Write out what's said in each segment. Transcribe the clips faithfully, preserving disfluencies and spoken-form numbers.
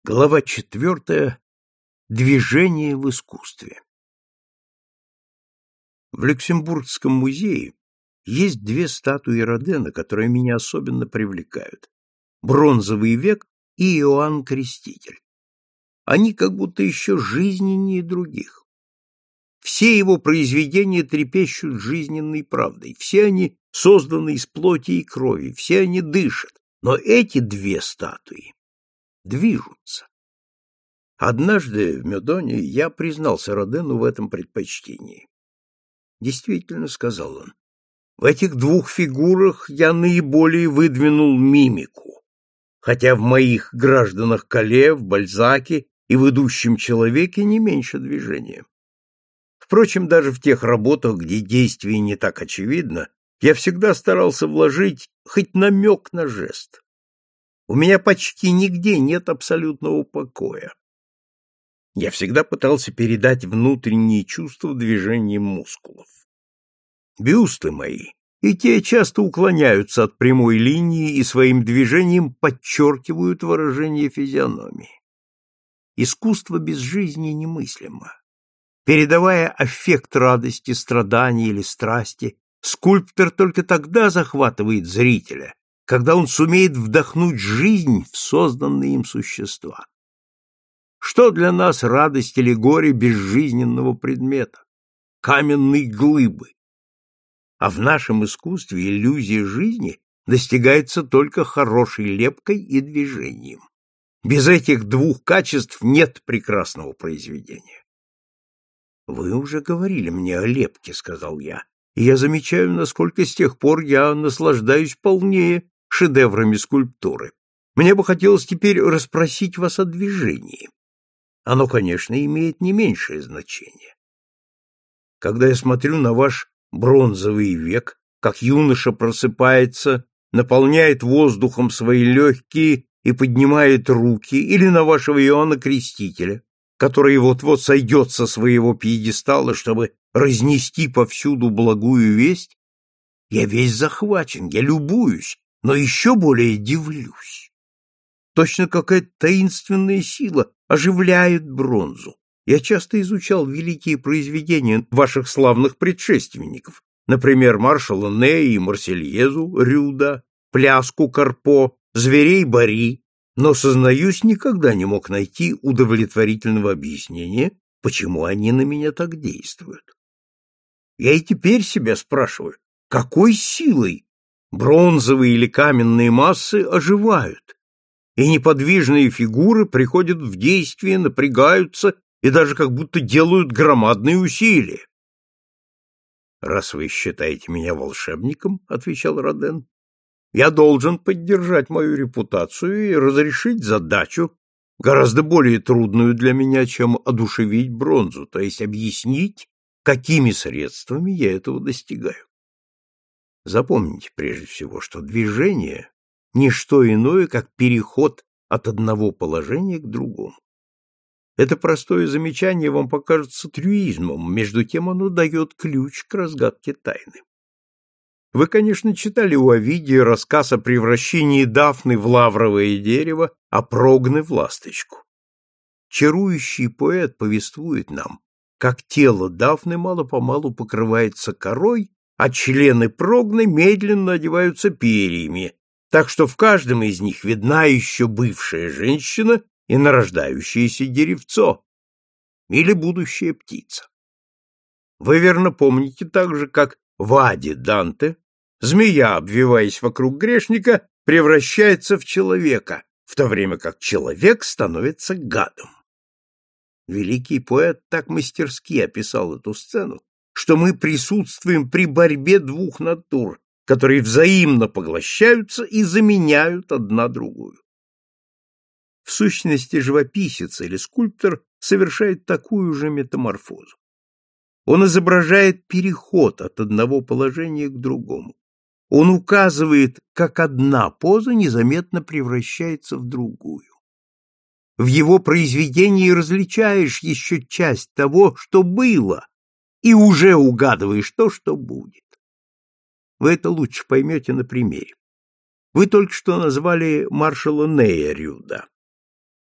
Глава четвертая. Движение в искусстве. В Люксембургском музее есть две статуи Родена, которые меня особенно привлекают: Бронзовый век и Иоанн Креститель. Они как будто еще жизненнее других. Все его произведения трепещут жизненной правдой, все они созданы из плоти и крови, все они дышат, но эти две статуи движутся. Однажды в Мёдоне я признался Родену в этом предпочтении. Действительно, сказал он, в этих двух фигурах я наиболее выдвинул мимику, хотя в моих гражданах Кале, в Бальзаке и в идущем человеке не меньше движения. Впрочем, даже в тех работах, где действие не так очевидно, я всегда старался вложить хоть намек на жест. У меня почти нигде нет абсолютного покоя. Я всегда пытался передать внутренние чувства движением мускулов. Бюсты мои, и те часто уклоняются от прямой линии и своим движением подчеркивают выражение физиономии. Искусство без жизни немыслимо. Передавая аффект радости, страдания или страсти, скульптор только тогда захватывает зрителя, когда он сумеет вдохнуть жизнь в созданные им существа. Что для нас радость или горе безжизненного предмета, каменной глыбы? А в нашем искусстве иллюзия жизни достигается только хорошей лепкой и движением. Без этих двух качеств нет прекрасного произведения. «Вы уже говорили мне о лепке», — сказал я, — «и я замечаю, насколько с тех пор я наслаждаюсь полнее шедеврами скульптуры. Мне бы хотелось теперь расспросить вас о движении. Оно, конечно, имеет не меньшее значение. Когда я смотрю на ваш бронзовый век, как юноша просыпается, наполняет воздухом свои легкие и поднимает руки, или на вашего Иоанна Крестителя, который вот-вот сойдет со своего пьедестала, чтобы разнести повсюду благую весть, я весь захвачен, я любуюсь, но еще более дивлюсь. Точно какая-то таинственная сила оживляет бронзу. Я часто изучал великие произведения ваших славных предшественников, например, маршала Нея и Марсельезу Рюда, пляску Карпо, зверей Бари, но, сознаюсь, никогда не мог найти удовлетворительного объяснения, почему они на меня так действуют. Я и теперь себя спрашиваю, какой силой бронзовые или каменные массы оживают, и неподвижные фигуры приходят в действие, напрягаются и даже как будто делают громадные усилия. «Раз вы считаете меня волшебником, — отвечал Роден, — я должен поддержать мою репутацию и разрешить задачу, гораздо более трудную для меня, чем одушевить бронзу, то есть объяснить, какими средствами я этого достигаю. Запомните прежде всего, что движение — не что иное, как переход от одного положения к другому. Это простое замечание вам покажется трюизмом, между тем оно дает ключ к разгадке тайны. Вы, конечно, читали у Овидия рассказ о превращении Дафны в лавровое дерево, а Прогны в ласточку. Чарующий поэт повествует нам, как тело Дафны мало-помалу покрывается корой, а члены Прогны медленно одеваются перьями, так что в каждом из них видна еще бывшая женщина и нарождающееся деревцо или будущая птица. Вы верно помните также, как в Аде Данте змея, обвиваясь вокруг грешника, превращается в человека, в то время как человек становится гадом. Великий поэт так мастерски описал эту сцену, что мы присутствуем при борьбе двух натур, которые взаимно поглощаются и заменяют одна другую. В сущности, живописец или скульптор совершает такую же метаморфозу. Он изображает переход от одного положения к другому. Он указывает, как одна поза незаметно превращается в другую. В его произведении различаешь еще часть того, что было, и уже угадываешь то, что будет. Вы это лучше поймете на примере. Вы только что назвали маршала Нея Рюда.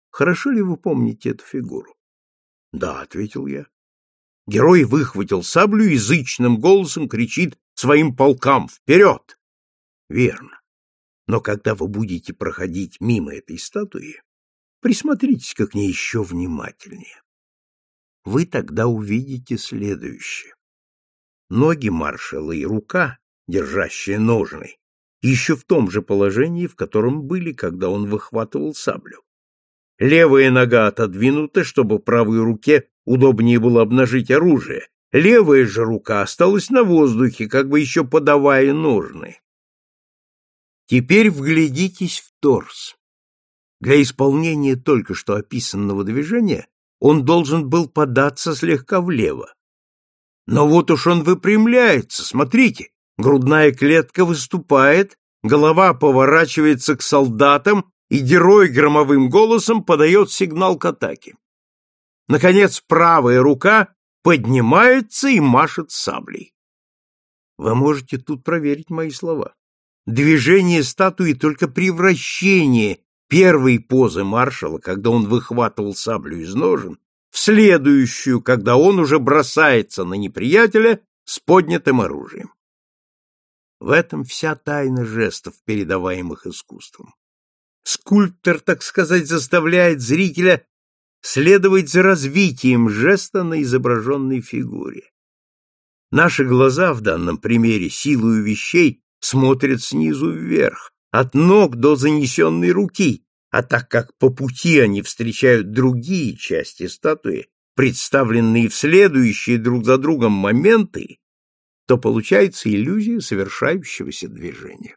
Хорошо ли вы помните эту фигуру? — Да, — ответил я. Герой выхватил саблю и язычным голосом кричит своим полкам: «Вперед!» Верно. Но когда вы будете проходить мимо этой статуи, присмотритесь-ка к ней еще внимательнее. Вы тогда увидите следующее. Ноги маршала и рука, держащая ножны, еще в том же положении, в котором были, когда он выхватывал саблю. Левая нога отодвинута, чтобы правой руке удобнее было обнажить оружие. Левая же рука осталась на воздухе, как бы еще подавая ножны. Теперь вглядитесь в торс. Для исполнения только что описанного движения он должен был податься слегка влево. Но вот уж он выпрямляется, смотрите, грудная клетка выступает, голова поворачивается к солдатам, и герой громовым голосом подает сигнал к атаке. Наконец, правая рука поднимается и машет саблей. Вы можете тут проверить мои слова. Движение статуи только превращение первой позы маршала, когда он выхватывал саблю из ножен, в следующую, когда он уже бросается на неприятеля с поднятым оружием. В этом вся тайна жестов, передаваемых искусством. Скульптор, так сказать, заставляет зрителя следовать за развитием жеста на изображенной фигуре. Наши глаза в данном примере силою вещей смотрят снизу вверх, от ног до занесенной руки, а так как по пути они встречают другие части статуи, представленные в следующие друг за другом моменты, то получается иллюзия совершающегося движения.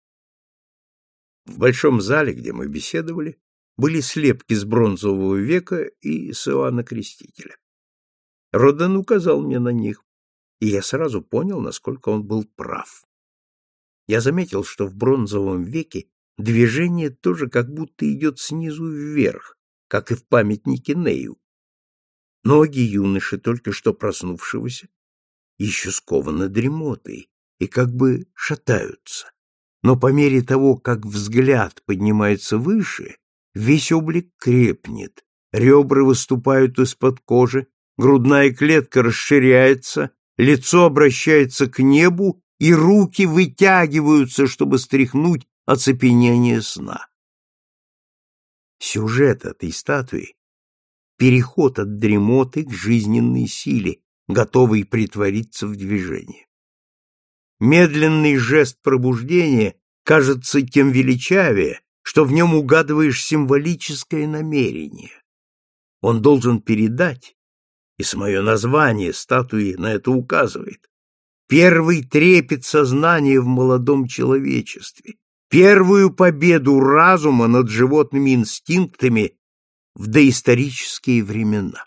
В большом зале, где мы беседовали, были слепки с бронзового века и с Иоанна Крестителя. Роден указал мне на них, и я сразу понял, насколько он был прав. Я заметил, что в бронзовом веке движение тоже как будто идет снизу вверх, как и в памятнике Нею. Ноги юноши, только что проснувшегося, еще скованы дремотой и как бы шатаются. Но по мере того, как взгляд поднимается выше, весь облик крепнет, ребра выступают из-под кожи, грудная клетка расширяется, лицо обращается к небу, и руки вытягиваются, чтобы стряхнуть оцепенение сна. Сюжет этой статуи — переход от дремоты к жизненной силе, готовой притвориться в движение. Медленный жест пробуждения кажется тем величавее, что в нем угадываешь символическое намерение. Он должен передать, и самое название статуи на это указывает, первый трепет сознания в молодом человечестве, первую победу разума над животными инстинктами в доисторические времена.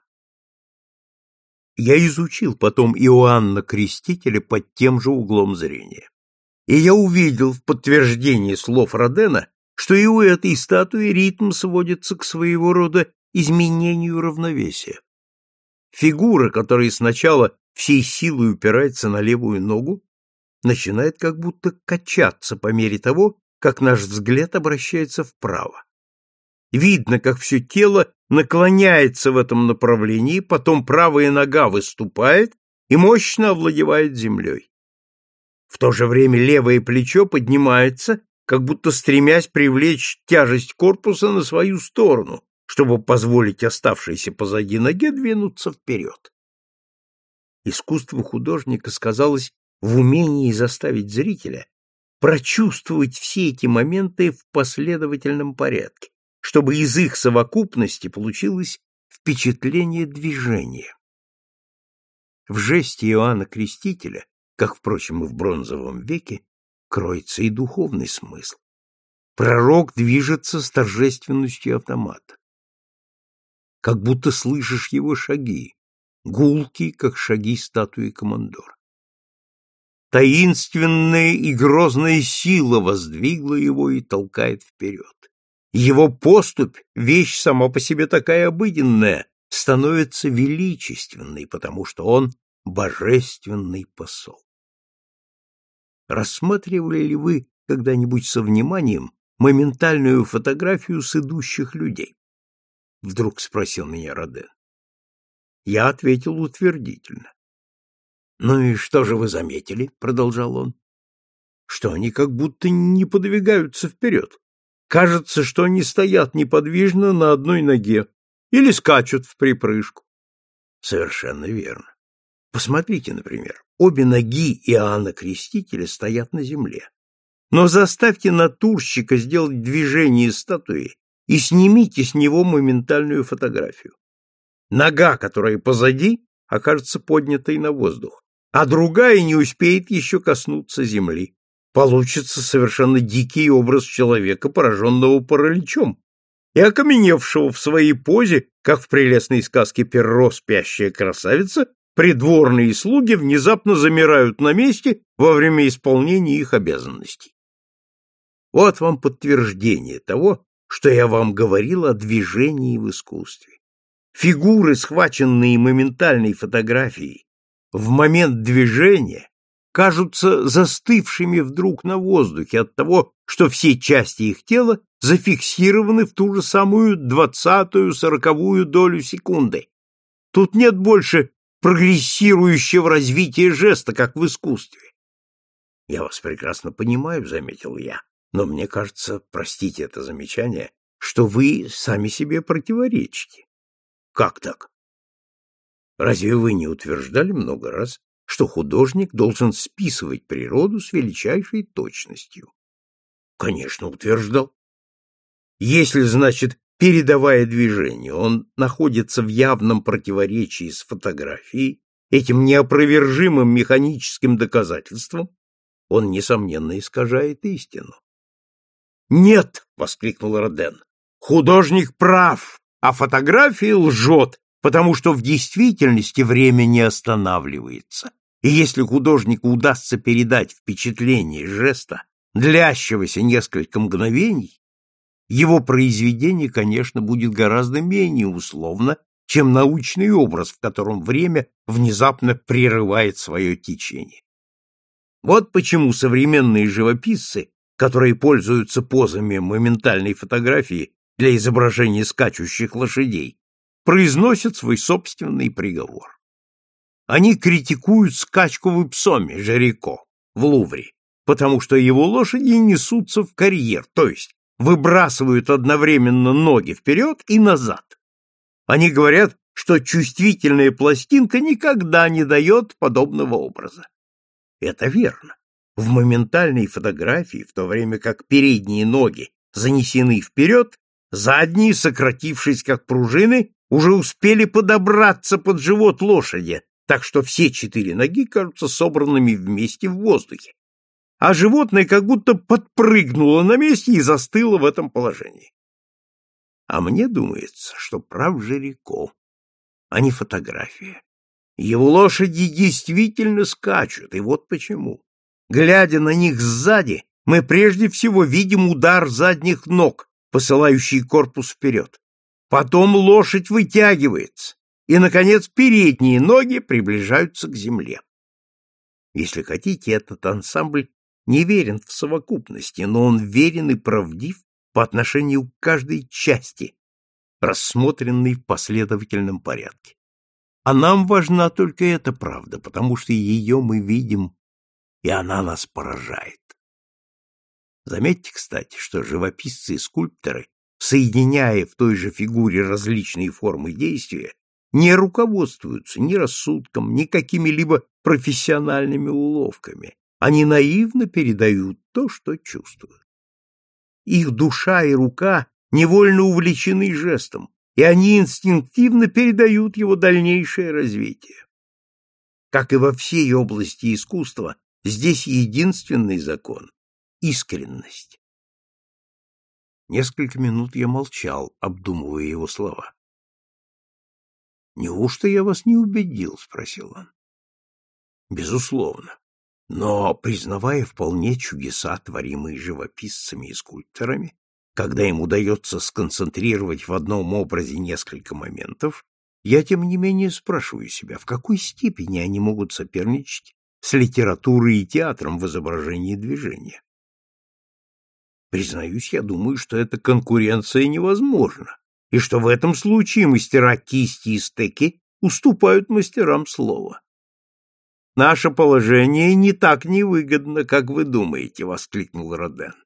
Я изучил потом Иоанна Крестителя под тем же углом зрения. И я увидел в подтверждении слов Родена, что и у этой статуи ритм сводится к своего рода изменению равновесия. Фигура, которая сначала всей силой упирается на левую ногу, начинает как будто качаться по мере того, как наш взгляд обращается вправо. Видно, как все тело наклоняется в этом направлении, потом правая нога выступает и мощно овладевает землей. В то же время левое плечо поднимается, как будто стремясь привлечь тяжесть корпуса на свою сторону, чтобы позволить оставшейся позади ноге двинуться вперед. Искусство художника сказалось в умении заставить зрителя прочувствовать все эти моменты в последовательном порядке, чтобы из их совокупности получилось впечатление движения. В жесте Иоанна Крестителя, как, впрочем, и в бронзовом веке, кроется и духовный смысл. Пророк движется с торжественностью автомата. Как будто слышишь его шаги, гулкие, как шаги статуи командора. Таинственная и грозная сила воздвигла его и толкает вперед. Его поступь, вещь сама по себе такая обыденная, становится величественной, потому что он божественный посол. Рассматривали ли вы когда-нибудь со вниманием моментальную фотографию с идущих людей? вдруг спросил меня Роден. Я ответил утвердительно. Ну и что же вы заметили? Продолжал он. Что они как будто не подвигаются вперед. Кажется, что они стоят неподвижно на одной ноге или скачут в припрыжку. Совершенно верно. Посмотрите, например, обе ноги Иоанна Крестителя стоят на земле. Но заставьте натурщика сделать движение статуи и снимите с него моментальную фотографию. Нога, которая позади, окажется поднятой на воздух, а другая не успеет еще коснуться земли. Получится совершенно дикий образ человека, пораженного параличом и окаменевшего в своей позе, как в прелестной сказке «Перро, спящая красавица», придворные слуги внезапно замирают на месте во время исполнения их обязанностей. Вот вам подтверждение того, что я вам говорил о движении в искусстве. Фигуры, схваченные моментальной фотографией, в момент движения кажутся застывшими вдруг на воздухе от того, что все части их тела зафиксированы в ту же самую двадцатую, сороковую долю секунды. Тут нет больше прогрессирующего развития жеста, как в искусстве. Я вас прекрасно понимаю, заметил я, но мне кажется, простите это замечание, что вы сами себе противоречите. Как так? Разве вы не утверждали много раз, что художник должен списывать природу с величайшей точностью? Конечно, утверждал. Если, значит, передавая движение, он находится в явном противоречии с фотографией, этим неопровержимым механическим доказательством, он, несомненно, искажает истину. «Нет!» — воскликнул Роден. «Художник прав, а фотография лжет, потому что в действительности время не останавливается. И если художнику удастся передать впечатление жеста, длящегося несколько мгновений, его произведение, конечно, будет гораздо менее условно, чем научный образ, в котором время внезапно прерывает свое течение. Вот почему современные живописцы, которые пользуются позами моментальной фотографии для изображения скачущих лошадей, произносят свой собственный приговор. Они критикуют скачку в Ипсоме Жирико в Лувре, потому что его лошади несутся в карьер, то есть выбрасывают одновременно ноги вперед и назад. Они говорят, что чувствительная пластинка никогда не дает подобного образа. Это верно. В моментальной фотографии, в то время как передние ноги занесены вперед, задние, сократившись как пружины, уже успели подобраться под живот лошади, так что все четыре ноги кажутся собранными вместе в воздухе. А животное как будто подпрыгнуло на месте и застыло в этом положении. А мне думается, что прав Жирико, а не фотография. Его лошади действительно скачут, и вот почему. Глядя на них сзади, мы прежде всего видим удар задних ног, посылающий корпус вперед. Потом лошадь вытягивается, и, наконец, передние ноги приближаются к земле. Если хотите, этот ансамбль не верен в совокупности, но он верен и правдив по отношению к каждой части, рассмотренной в последовательном порядке. А нам важна только эта правда, потому что ее мы видим, и она нас поражает. Заметьте, кстати, что живописцы и скульпторы, соединяя в той же фигуре различные формы действия, не руководствуются ни рассудком, ни какими-либо профессиональными уловками. Они наивно передают то, что чувствуют. Их душа и рука невольно увлечены жестом, и они инстинктивно передают его дальнейшее развитие. Как и во всей области искусства, здесь единственный закон — искренность. Несколько минут я молчал, обдумывая его слова. «Неужто я вас не убедил?» — спросил он. «Безусловно. Но, признавая вполне чудеса, творимые живописцами и скульпторами, когда им удается сконцентрировать в одном образе несколько моментов, я, тем не менее, спрашиваю себя, в какой степени они могут соперничать с литературой и театром в изображении движения. Признаюсь, я думаю, что эта конкуренция невозможна, и что в этом случае мастера кисти и стеки уступают мастерам слова. «Наше положение не так невыгодно, как вы думаете», — воскликнул Роден.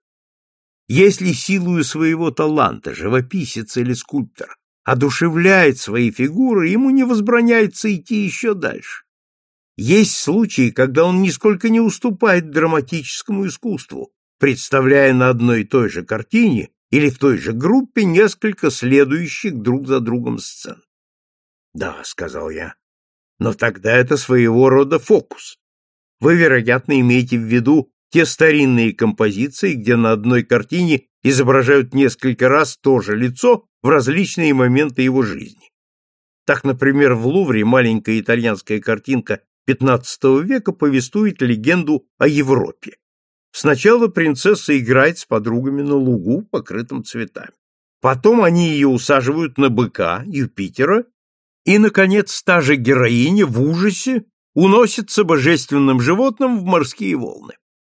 «Если силою своего таланта живописец или скульптор одушевляет свои фигуры, ему не возбраняется идти еще дальше. Есть случаи, когда он нисколько не уступает драматическому искусству, представляя на одной и той же картине или в той же группе несколько следующих друг за другом сцен». «Да», — сказал я, — «но тогда это своего рода фокус. Вы, вероятно, имеете в виду те старинные композиции, где на одной картине изображают несколько раз то же лицо в различные моменты его жизни. Так, например, в Лувре маленькая итальянская картинка пятнадцатого века повествует легенду о Европе. Сначала принцесса играет с подругами на лугу, покрытом цветами. Потом они ее усаживают на быка, Юпитера, и, наконец, та же героиня в ужасе уносится божественным животным в морские волны.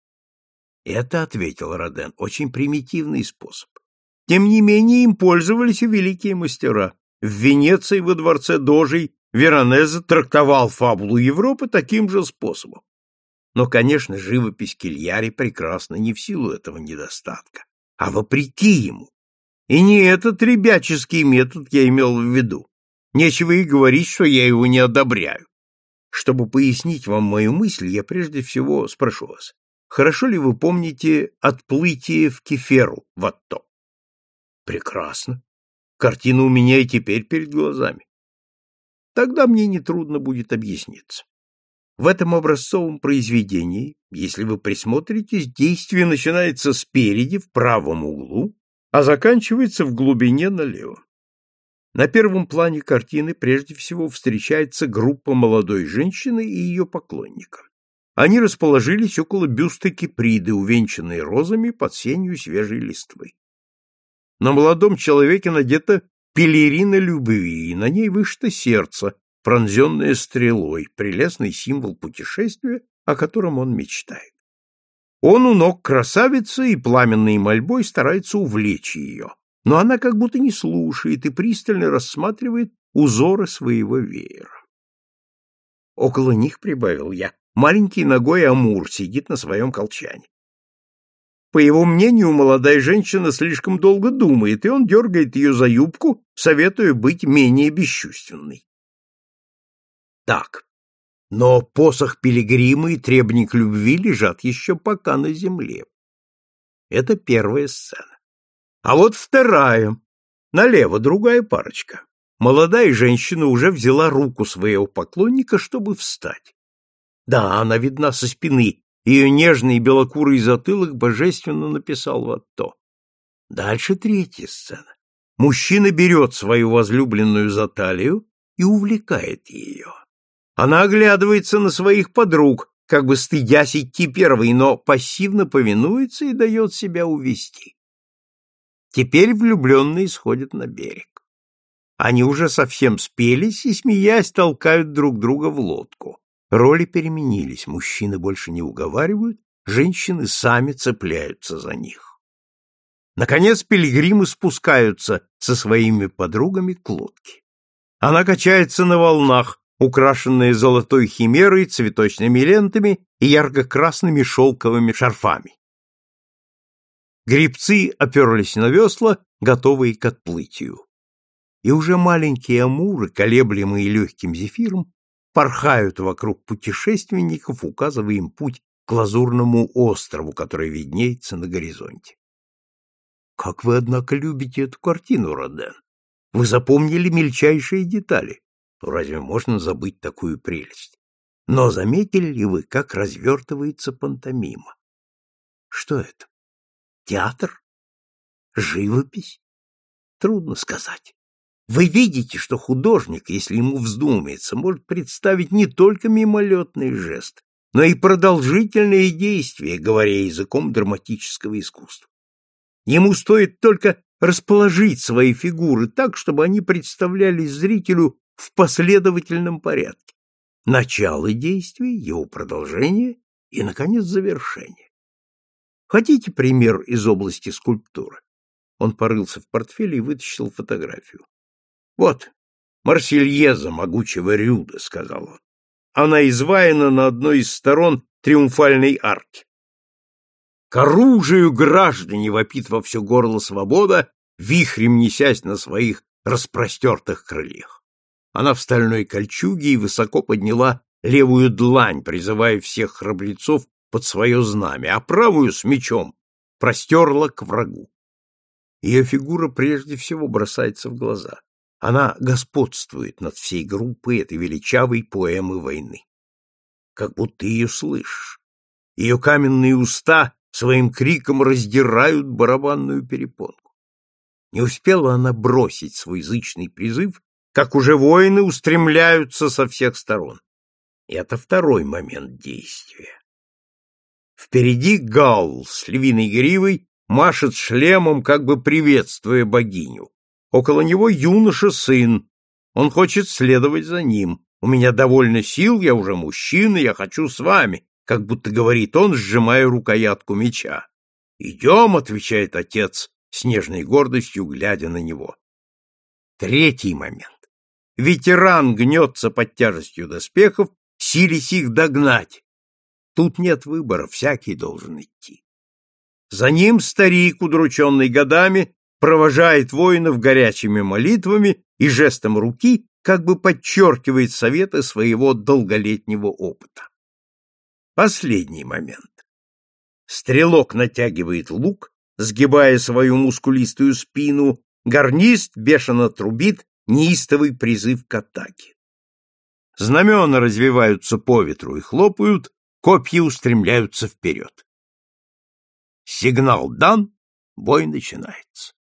Это, — ответил Роден, — очень примитивный способ. Тем не менее, им пользовались и великие мастера. В Венеции во дворце Дожей Веронезе трактовал фабулу Европы таким же способом. Но, конечно, живопись Кильяри прекрасна не в силу этого недостатка, а вопреки ему. И не этот ребяческий метод я имел в виду. Нечего и говорить, что я его не одобряю. Чтобы пояснить вам мою мысль, я прежде всего спрошу вас, хорошо ли вы помните «Отплытие в Кеферу» Ватто? Прекрасно. Картина у меня и теперь перед глазами. Тогда мне нетрудно будет объясниться. В этом образцовом произведении, если вы присмотритесь, действие начинается спереди, в правом углу, а заканчивается в глубине налево. На первом плане картины прежде всего встречается группа молодой женщины и ее поклонника. Они расположились около бюста Киприды, увенчанной розами под сенью свежей листвы. На молодом человеке надета пелерина любви, и на ней вышито сердце, пронзенное стрелой, прелестный символ путешествия, о котором он мечтает. Он у ног красавицы и пламенной мольбой старается увлечь ее, но она как будто не слушает и пристально рассматривает узоры своего веера. Около них, прибавил я, маленький ногой Амур сидит на своем колчане. По его мнению, молодая женщина слишком долго думает, и он дергает ее за юбку, советуя быть менее бесчувственной. Так, но посох пилигрима и требник любви лежат еще пока на земле. Это первая сцена. А вот вторая. Налево другая парочка. Молодая женщина уже взяла руку своего поклонника, чтобы встать. Да, она видна со спины. Ее нежный белокурый затылок божественно написал Ватто. Дальше третья сцена. Мужчина берет свою возлюбленную за талию и увлекает ее. Она оглядывается на своих подруг, как бы стыдясь идти первой, но пассивно повинуется и дает себя увести. Теперь влюбленные сходят на берег. Они уже совсем спелись и, смеясь, толкают друг друга в лодку. Роли переменились, мужчины больше не уговаривают, женщины сами цепляются за них. Наконец пилигримы спускаются со своими подругами к лодке. Она качается на волнах, украшенная золотой химерой, цветочными лентами и ярко-красными шелковыми шарфами. Гребцы оперлись на весла, готовые к отплытию. И уже маленькие амуры, колеблемые легким зефиром, порхают вокруг путешественников, указывая им путь к лазурному острову, который виднеется на горизонте. Как вы, однако, любите эту картину, Роден? Вы запомнили мельчайшие детали. Ну, разве можно забыть такую прелесть? Но заметили ли вы, как развертывается пантомима? Что это? Театр? Живопись? Трудно сказать. Вы видите, что художник, если ему вздумается, может представить не только мимолетный жест, но и продолжительные действия, говоря языком драматического искусства. Ему стоит только расположить свои фигуры так, чтобы они представлялись зрителю в последовательном порядке. Начало действия, его продолжение и, наконец, завершение. Хотите пример из области скульптуры? Он порылся в портфеле и вытащил фотографию. «Вот, Марсельеза могучего Рюда», — сказал он. «Она изваяна на одной из сторон триумфальной арки. К оружию, граждане!» — вопит во все горло свобода, вихрем несясь на своих распростертых крыльях. Она в стальной кольчуге и высоко подняла левую длань, призывая всех храбрецов под свое знамя, а правую с мечом простерла к врагу. Ее фигура прежде всего бросается в глаза. Она господствует над всей группой этой величавой поэмы войны. Как будто ее слышишь. Ее каменные уста своим криком раздирают барабанную перепонку. Не успела она бросить свой зычный призыв, как уже воины устремляются со всех сторон. И это второй момент действия. Впереди Галл с львиной гривой машет шлемом, как бы приветствуя богиню. Около него юноша-сын. Он хочет следовать за ним. «У меня довольно сил, я уже мужчина, я хочу с вами», как будто говорит он, сжимая рукоятку меча. «Идем», — отвечает отец, с нежной гордостью глядя на него. Третий момент. Ветеран гнется под тяжестью доспехов, силясь их догнать. Тут нет выбора, всякий должен идти. За ним старик, удрученный годами, провожает воинов горячими молитвами и жестом руки как бы подчеркивает советы своего долголетнего опыта. Последний момент. Стрелок натягивает лук, сгибая свою мускулистую спину, гарнист бешено трубит неистовый призыв к атаке. Знамена развиваются по ветру и хлопают, копья устремляются вперед. Сигнал дан, бой начинается.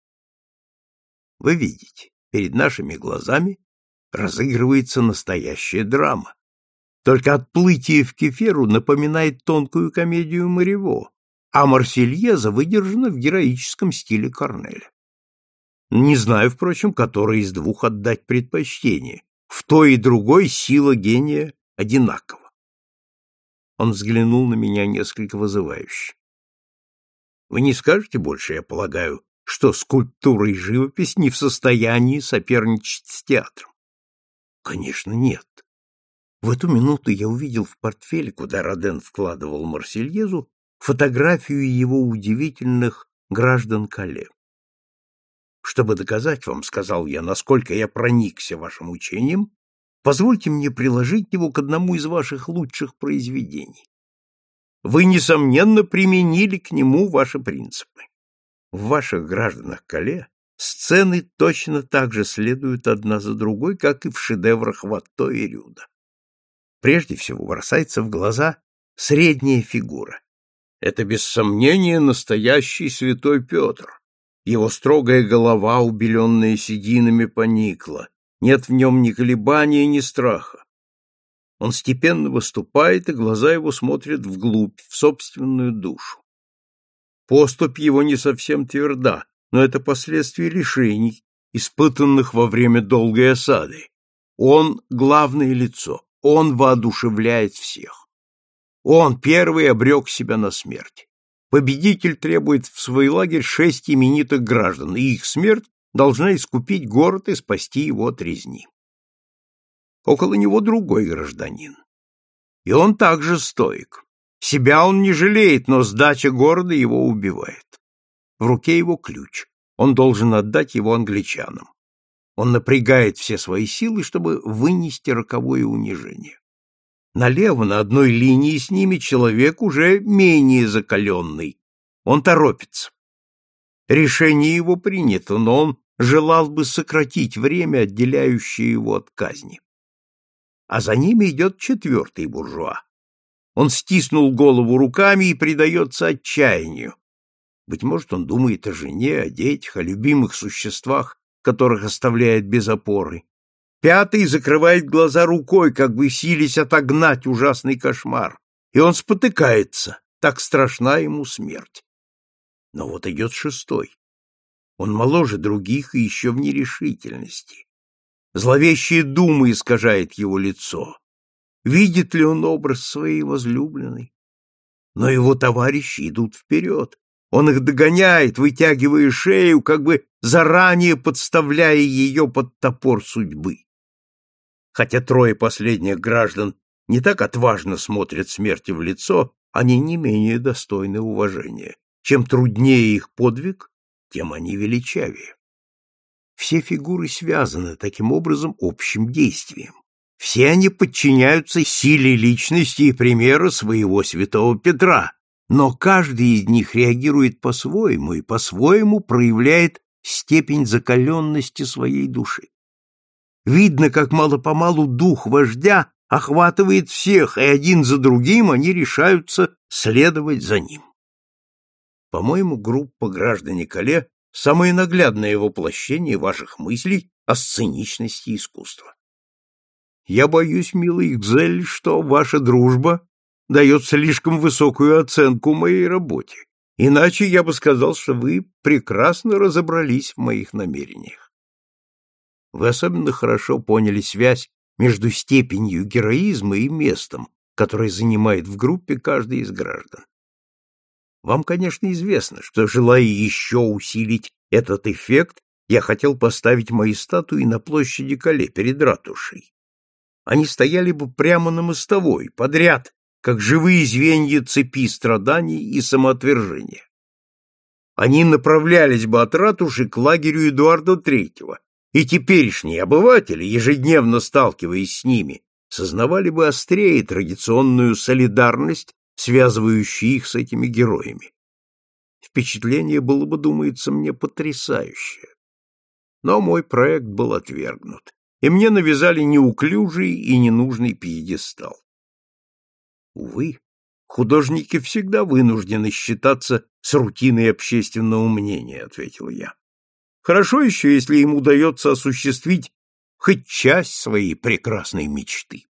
Вы видите, перед нашими глазами разыгрывается настоящая драма. Только отплытие в Кеферу напоминает тонкую комедию Марево, а Марсельеза выдержана в героическом стиле Корнеля. Не знаю, впрочем, которой из двух отдать предпочтение. В той и другой сила гения одинакова. Он взглянул на меня несколько вызывающе. Вы не скажете больше, я полагаю, что скульптура и живопись не в состоянии соперничать с театром? Конечно, нет. В эту минуту я увидел в портфеле, куда Роден вкладывал Марсельезу, фотографию его удивительных граждан Кале. Чтобы доказать вам, сказал я, насколько я проникся вашим учением, позвольте мне приложить его к одному из ваших лучших произведений. Вы, несомненно, применили к нему ваши принципы. В ваших гражданах Кале сцены точно так же следуют одна за другой, как и в шедеврах Ватто и Рюда. Прежде всего бросается в глаза средняя фигура. Это, без сомнения, настоящий святой Петр. Его строгая голова, убеленная сединами, поникла. Нет в нем ни колебания, ни страха. Он степенно выступает, и глаза его смотрят вглубь, в собственную душу. Поступь его не совсем тверда, но это последствия лишений, испытанных во время долгой осады. Он — главное лицо, он воодушевляет всех. Он первый обрек себя на смерть. Победитель требует в свой лагерь шесть именитых граждан, и их смерть должна искупить город и спасти его от резни. Около него другой гражданин. И он также стоик. Себя он не жалеет, но сдача города его убивает. В руке его ключ. Он должен отдать его англичанам. Он напрягает все свои силы, чтобы вынести роковое унижение. Налево, на одной линии с ними, человек уже менее закаленный. Он торопится. Решение его принято, но он желал бы сократить время, отделяющее его от казни. А за ними идет четвертый буржуа. Он стиснул голову руками и предается отчаянию. Быть может, он думает о жене, о детях, о любимых существах, которых оставляет без опоры. Пятый закрывает глаза рукой, как бы силясь отогнать ужасный кошмар, и он спотыкается, так страшна ему смерть. Но вот идет шестой. Он моложе других и еще в нерешительности. Зловещая дума искажает его лицо. Видит ли он образ своей возлюбленной? Но его товарищи идут вперед. Он их догоняет, вытягивая шею, как бы заранее подставляя ее под топор судьбы. Хотя трое последних граждан не так отважно смотрят смерти в лицо, они не менее достойны уважения. Чем труднее их подвиг, тем они величавее. Все фигуры связаны таким образом общим действием. Все они подчиняются силе личности и примера своего святого Петра, но каждый из них реагирует по-своему и по-своему проявляет степень закаленности своей души. Видно, как мало-помалу дух вождя охватывает всех, и один за другим они решаются следовать за ним. По-моему, группа «Граждане Кале» — самое наглядное воплощение ваших мыслей о сценичности искусства. Я боюсь, милый Гзель, что ваша дружба дает слишком высокую оценку моей работе, иначе я бы сказал, что вы прекрасно разобрались в моих намерениях. Вы особенно хорошо поняли связь между степенью героизма и местом, которое занимает в группе каждый из граждан. Вам, конечно, известно, что, желая еще усилить этот эффект, я хотел поставить мои статуи на площади Кале перед ратушей. Они стояли бы прямо на мостовой, подряд, как живые звенья цепи страданий и самоотвержения. Они направлялись бы от ратуши к лагерю Эдуарда Третьего, и теперешние обыватели, ежедневно сталкиваясь с ними, сознавали бы острее традиционную солидарность, связывающую их с этими героями. Впечатление было бы, думается мне, потрясающее. Но мой проект был отвергнут, и мне навязали неуклюжий и ненужный пьедестал. Увы, художники всегда вынуждены считаться с рутиной общественного мнения, ответил я. Хорошо еще, если им удается осуществить хоть часть своей прекрасной мечты.